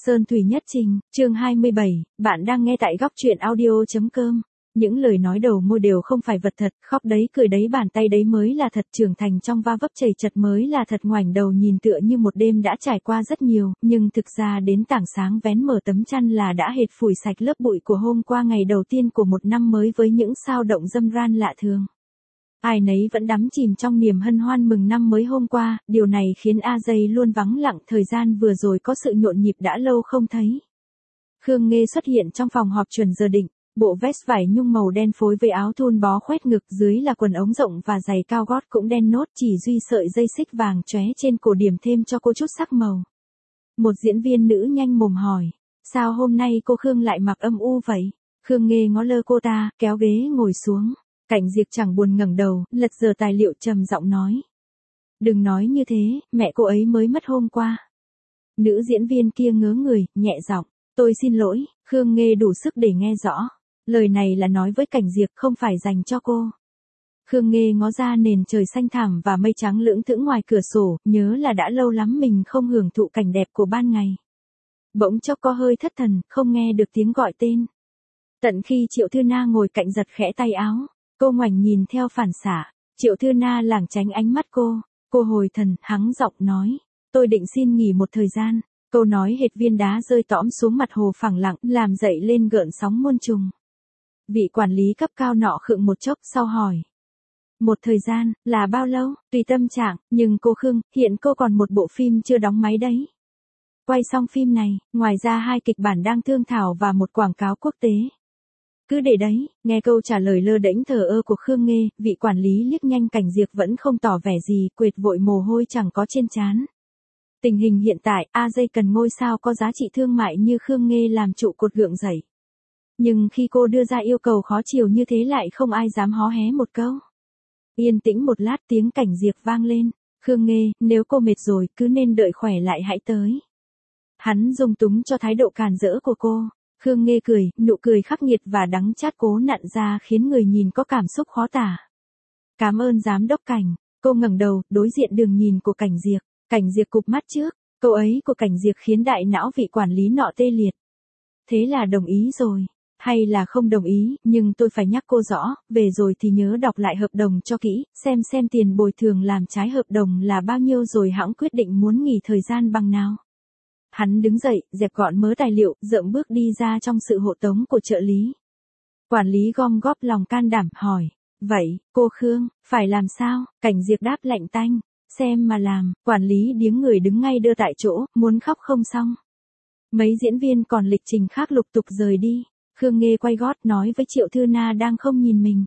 Sơn Thủy Nhất Trình, chương 27, bạn đang nghe tại góc truyện audio.com. Những lời nói đầu môi đều không phải vật thật, khóc đấy cười đấy bàn tay đấy mới là thật, trưởng thành trong va vấp chảy chật mới là thật, ngoảnh đầu nhìn tựa như một đêm đã trải qua rất nhiều, nhưng thực ra đến tảng sáng vén mở tấm chăn là đã hệt phủi sạch lớp bụi của hôm qua, ngày đầu tiên của một năm mới với những sao động râm ran lạ thường. Ai nấy vẫn đắm chìm trong niềm hân hoan mừng năm mới hôm qua, điều này khiến AJ luôn vắng lặng, thời gian vừa rồi có sự nhộn nhịp đã lâu không thấy. Khương Nghê xuất hiện trong phòng họp chuẩn giờ định, bộ vest vải nhung màu đen phối với áo thun bó khoét ngực, dưới là quần ống rộng và giày cao gót cũng đen nốt, chỉ duy sợi dây xích vàng chóe trên cổ điểm thêm cho cô chút sắc màu. Một diễn viên nữ nhanh mồm hỏi, sao hôm nay cô Khương lại mặc âm u vậy? Khương Nghê ngó lơ cô ta, kéo ghế ngồi xuống. Cảnh Diệp chẳng buồn ngẩng đầu, lật dở tài liệu trầm giọng nói. Đừng nói như thế, mẹ cô ấy mới mất hôm qua. Nữ diễn viên kia ngớ người, nhẹ giọng, tôi xin lỗi. Khương Nghê đủ sức để nghe rõ. Lời này là nói với Cảnh Diệp, không phải dành cho cô. Khương Nghê ngó ra nền trời xanh thẳm và mây trắng lưỡng thững ngoài cửa sổ, nhớ là đã lâu lắm mình không hưởng thụ cảnh đẹp của ban ngày. Bỗng chốc có hơi thất thần, không nghe được tiếng gọi tên. Tận khi Triệu Thư Na ngồi cạnh giật khẽ tay áo. Cô ngoảnh nhìn theo phản xạ, Triệu Thư Na lảng tránh ánh mắt cô hồi thần, hắng giọng nói, tôi định xin nghỉ một thời gian. Câu nói hệt viên đá rơi tõm xuống mặt hồ phẳng lặng, làm dậy lên gợn sóng muôn trùng. Vị quản lý cấp cao nọ khựng một chốc sau hỏi. Một thời gian, là bao lâu? Tùy tâm trạng, nhưng cô Khương, hiện cô còn một bộ phim chưa đóng máy đấy. Quay xong phim này, ngoài ra 2 kịch bản đang thương thảo và một quảng cáo quốc tế. Cứ để đấy, nghe câu trả lời lơ đễnh thờ ơ của Khương Nghê, vị quản lý liếc nhanh Cảnh Diệp vẫn không tỏ vẻ gì, quệt vội mồ hôi chẳng có trên trán. Tình hình hiện tại, AJ cần ngôi sao có giá trị thương mại như Khương Nghê làm trụ cột gượng dậy. Nhưng khi cô đưa ra yêu cầu khó chiều như thế lại không ai dám hó hé một câu. Yên tĩnh một lát, tiếng Cảnh Diệp vang lên. Khương Nghê, nếu cô mệt rồi, cứ nên đợi khỏe lại hãy tới. Hắn dung túng cho thái độ càn rỡ của cô. Khương Nghê cười, nụ cười khắc nghiệt và đắng chát cố nặn ra khiến người nhìn có cảm xúc khó tả. Cảm ơn giám đốc Cảnh. Cô ngẩng đầu, đối diện đường nhìn của Cảnh Diệp. Cảnh Diệp cụp mắt trước, câu ấy của Cảnh Diệp khiến đại não vị quản lý nọ tê liệt. Thế là đồng ý rồi, hay là không đồng ý, nhưng tôi phải nhắc cô rõ, về rồi thì nhớ đọc lại hợp đồng cho kỹ, xem tiền bồi thường làm trái hợp đồng là bao nhiêu rồi hãng quyết định muốn nghỉ thời gian bằng nào. Hắn đứng dậy, dẹp gọn mớ tài liệu, dậm bước đi ra trong sự hộ tống của trợ lý. Quản lý gom góp lòng can đảm, hỏi. Vậy, cô Khương, phải làm sao? Cảnh Diệp đáp lạnh tanh. Xem mà làm, quản lý điếng người đứng ngay đơ tại chỗ, muốn khóc không xong. Mấy diễn viên còn lịch trình khác lục tục rời đi. Khương Nghê quay gót nói với Triệu Thư Na đang không nhìn mình.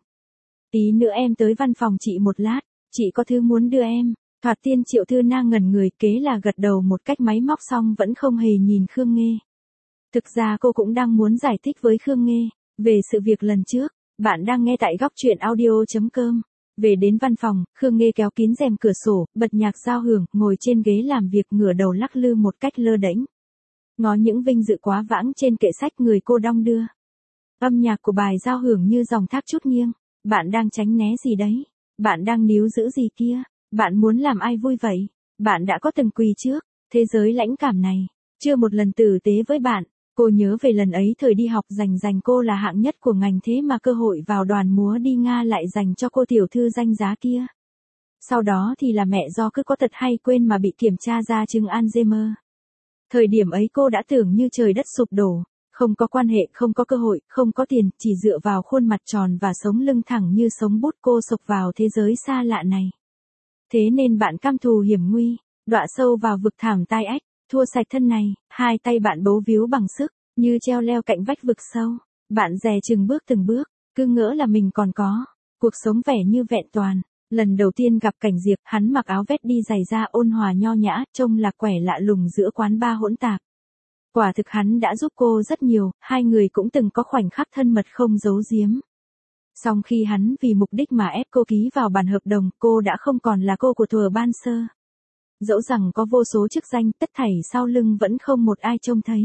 Tí nữa em tới văn phòng chị một lát, chị có thứ muốn đưa em. Thoạt tiên Triệu Thư Na ngẩn người, kế là gật đầu một cách máy móc xong vẫn không hề nhìn Khương Nghê. Thực ra cô cũng đang muốn giải thích với Khương Nghê về sự việc lần trước. Bạn đang nghe tại góc truyện audio.com. Về đến văn phòng, Khương Nghê kéo kín rèm cửa sổ, bật nhạc giao hưởng, ngồi trên ghế làm việc ngửa đầu lắc lư một cách lơ đễnh. Ngó những vinh dự quá vãng trên kệ sách người cô đong đưa. Âm nhạc của bài giao hưởng như dòng thác chút nghiêng. Bạn đang tránh né gì đấy? Bạn đang níu giữ gì kia? Bạn muốn làm ai vui vậy? Bạn đã có từng quỳ trước thế giới lãnh cảm này, chưa một lần tử tế với bạn. Cô nhớ về lần ấy thời đi học dành cô là hạng nhất của ngành, thế mà cơ hội vào đoàn múa đi Nga lại dành cho cô tiểu thư danh giá kia. Sau đó thì là mẹ do cứ có tật hay quên mà bị kiểm tra ra chứng Alzheimer. Thời điểm ấy cô đã tưởng như trời đất sụp đổ, không có quan hệ, không có cơ hội, không có tiền, chỉ dựa vào khuôn mặt tròn và sống lưng thẳng như sống bút cô sộc vào thế giới xa lạ này. Thế nên bạn cam thù hiểm nguy, đọa sâu vào vực thảm tai ách, thua sạch thân này, 2 tay bạn bấu víu bằng sức, như treo leo cạnh vách vực sâu. Bạn dè chừng bước từng bước, cứ ngỡ là mình còn có cuộc sống vẻ như vẹn toàn. Lần đầu tiên gặp Cảnh Diệp, hắn mặc áo vest đi giày da ôn hòa nho nhã, trông lạc quẻ lạ lùng giữa quán bar hỗn tạp. Quả thực hắn đã giúp cô rất nhiều, 2 người cũng từng có khoảnh khắc thân mật không giấu giếm. Song khi hắn vì mục đích mà ép cô ký vào bản hợp đồng, cô đã không còn là cô của thuở ban sơ. Dẫu rằng có vô số chức danh, tất thảy sau lưng vẫn không một ai trông thấy.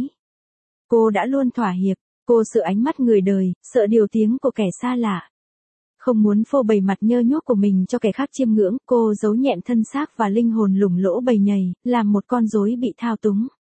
Cô đã luôn thỏa hiệp, cô sợ ánh mắt người đời, sợ điều tiếng của kẻ xa lạ. Không muốn phô bày mặt nhơ nhuốc của mình cho kẻ khác chiêm ngưỡng, cô giấu nhẹm thân xác và linh hồn lủng lỗ bầy nhầy, làm một con rối bị thao túng.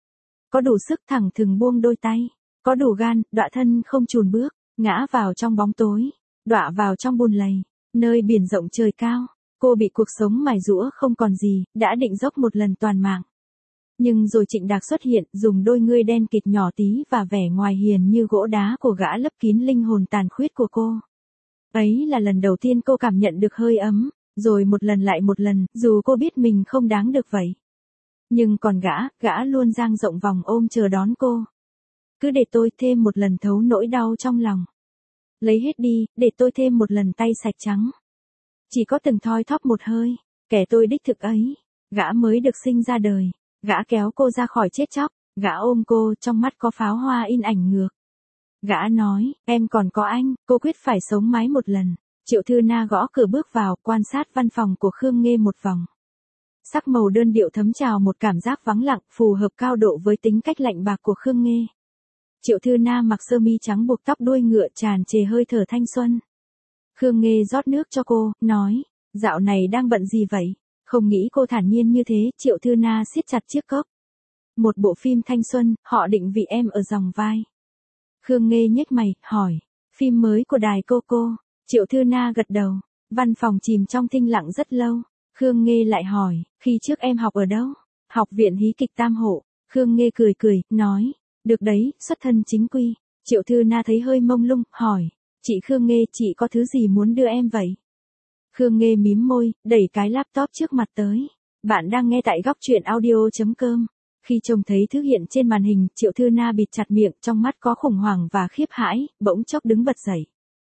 có đủ sức thẳng thừng buông đôi tay, có đủ gan, đọa thân không chùn bước, ngã vào trong bóng tối, đọa vào trong bùn lầy, nơi biển rộng trời cao. Cô bị cuộc sống mài giũa không còn gì, đã định dốc một lần toàn mạng. Nhưng rồi Trịnh Đạc xuất hiện, dùng đôi ngươi đen kịt nhỏ tí và vẻ ngoài hiền như gỗ đá của gã lấp kín linh hồn tàn khuyết của cô. Ấy là lần đầu tiên cô cảm nhận được hơi ấm, rồi một lần lại một lần, dù cô biết mình không đáng được vậy. Nhưng còn gã luôn dang rộng vòng ôm chờ đón cô. Cứ để tôi thêm một lần thấu nỗi đau trong lòng. Lấy hết đi, để tôi thêm một lần tay sạch trắng. Chỉ có từng thoi thóp một hơi, kẻ tôi đích thực ấy, gã mới được sinh ra đời. Gã kéo cô ra khỏi chết chóc, gã ôm cô, trong mắt có pháo hoa in ảnh ngược. Gã nói, em còn có anh, cô quyết phải sống mái một lần. Triệu Thư Na gõ cửa bước vào, quan sát văn phòng của Khương Nghê một vòng. Sắc màu đơn điệu thấm trào một cảm giác vắng lặng, phù hợp cao độ với tính cách lạnh bạc của Khương Nghê. Triệu Thư Na mặc sơ mi trắng buộc tóc đuôi ngựa tràn trề hơi thở thanh xuân. Khương Nghê rót nước cho cô, nói, dạo này đang bận gì vậy? Không nghĩ cô thản nhiên như thế, Triệu Thư Na siết chặt chiếc cốc. Một bộ phim thanh xuân, họ định vị em ở dòng vai. Khương Nghê nhếch mày, hỏi, phim mới của đài Coco. Triệu Thư Na gật đầu, văn phòng chìm trong thinh lặng rất lâu. Khương Nghê lại hỏi, khi trước em học ở đâu? Học viện hí kịch Tam Hộ. Khương Nghê cười, nói, được đấy, xuất thân chính quy. Triệu Thư Na thấy hơi mông lung, hỏi, chị Khương Nghê, chị có thứ gì muốn đưa em vậy? Khương Nghê mím môi, đẩy cái laptop trước mặt tới. Bạn đang nghe tại góc truyện audio.com. Khi trông thấy thứ hiện trên màn hình, Triệu Thư Na bịt chặt miệng, trong mắt có khủng hoảng và khiếp hãi, bỗng chốc đứng bật dậy.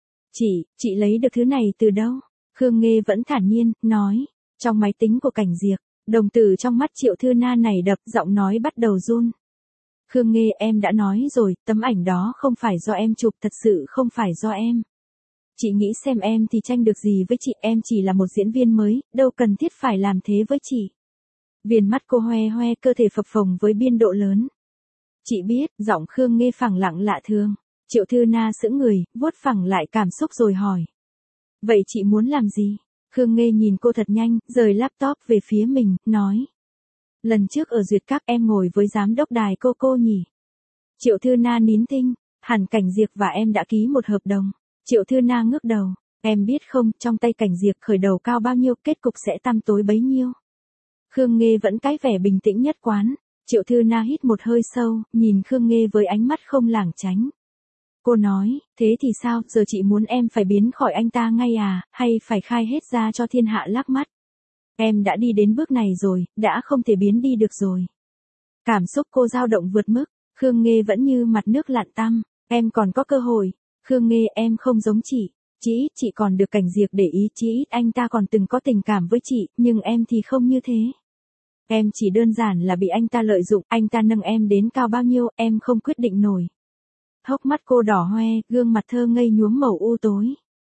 Chị lấy được thứ này từ đâu? Khương Nghê vẫn thản nhiên, nói, trong máy tính của Cảnh Diệp. Đồng tử trong mắt Triệu Thư Na này đập, giọng nói bắt đầu run. Khương Nghê, em đã nói rồi, tấm ảnh đó không phải do em chụp, thật sự không phải do em. Chị nghĩ xem em thì tranh được gì với chị, em chỉ là một diễn viên mới, đâu cần thiết phải làm thế với chị. Viền mắt cô hoe hoe, cơ thể phập phồng với biên độ lớn. Chị biết, giọng Khương Nghê phẳng lặng lạ thường. Triệu Thư Na sững người, vuốt phẳng lại cảm xúc rồi hỏi. Vậy chị muốn làm gì? Khương Nghê nhìn cô thật nhanh, rời laptop về phía mình, nói. Lần trước ở Duyệt Các em ngồi với giám đốc đài Coco nhỉ? Triệu Thư Na nín thinh, hẳn Cảnh Diệp và em đã ký một hợp đồng. Triệu Thư Na ngước đầu, em biết không, trong tay Cảnh Diệp khởi đầu cao bao nhiêu, kết cục sẽ tăm tối bấy nhiêu. Khương Nghê vẫn cái vẻ bình tĩnh nhất quán. Triệu Thư Na hít một hơi sâu, nhìn Khương Nghê với ánh mắt không lảng tránh. Cô nói, thế thì sao, giờ chị muốn em phải biến khỏi anh ta ngay à, hay phải khai hết ra cho thiên hạ lác mắt? Em đã đi đến bước này rồi, đã không thể biến đi được rồi. Cảm xúc cô dao động vượt mức, Khương Nghê vẫn như mặt nước lặn tăm, em còn có cơ hội. Khương Nghê, em không giống chị còn được Cảnh Diệp để ý, chí ít anh ta còn từng có tình cảm với chị, nhưng em thì không như thế. Em chỉ đơn giản là bị anh ta lợi dụng, anh ta nâng em đến cao bao nhiêu, em không quyết định nổi. Hốc mắt cô đỏ hoe, gương mặt thơ ngây nhuốm màu u tối.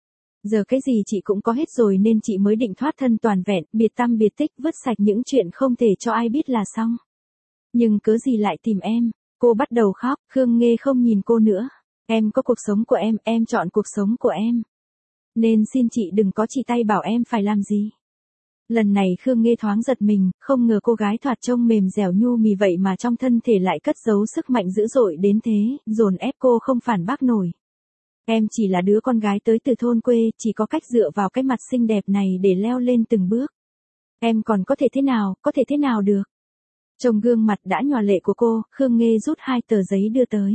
Giờ cái gì chị cũng có hết rồi nên chị mới định thoát thân toàn vẹn, biệt tăm biệt tích, vứt sạch những chuyện không thể cho ai biết là xong. Nhưng cớ gì lại tìm em? Cô bắt đầu khóc, Khương Nghê không nhìn cô nữa. Em có cuộc sống của em chọn cuộc sống của em. Nên xin chị đừng có chỉ tay bảo em phải làm gì. Lần này Khương Nghê thoáng giật mình, không ngờ cô gái thoạt trông mềm dẻo nhu mì vậy mà trong thân thể lại cất giấu sức mạnh dữ dội đến thế, dồn ép cô không phản bác nổi. Em chỉ là đứa con gái tới từ thôn quê, chỉ có cách dựa vào cái mặt xinh đẹp này để leo lên từng bước. Em còn có thể thế nào được? Trong gương mặt đã nhòa lệ của cô, Khương Nghê rút 2 tờ giấy đưa tới.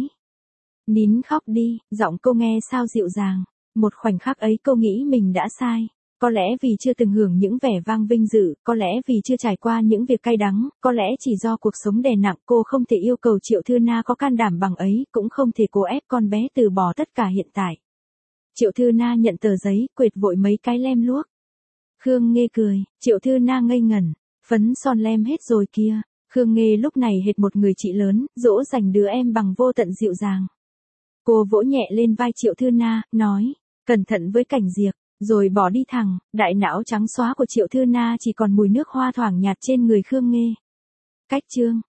Nín khóc đi, giọng cô nghe sao dịu dàng. Một khoảnh khắc ấy cô nghĩ mình đã sai. Có lẽ vì chưa từng hưởng những vẻ vang vinh dự, có lẽ vì chưa trải qua những việc cay đắng, có lẽ chỉ do cuộc sống đè nặng cô không thể yêu cầu Triệu Thư Na có can đảm bằng ấy, cũng không thể cố ép con bé từ bỏ tất cả hiện tại. Triệu Thư Na nhận tờ giấy, quệt vội mấy cái lem luốc. Khương Nghê cười, Triệu Thư Na ngây ngẩn, phấn son lem hết rồi kia. Khương Nghê lúc này hệt một người chị lớn, dỗ dành đứa em bằng vô tận dịu dàng. Cô vỗ nhẹ lên vai Triệu Thư Na, nói, cẩn thận với Cảnh Diệp, rồi bỏ đi thẳng, đại não trắng xóa của Triệu Thư Na chỉ còn mùi nước hoa thoảng nhạt trên người Khương Nghê. Cách chương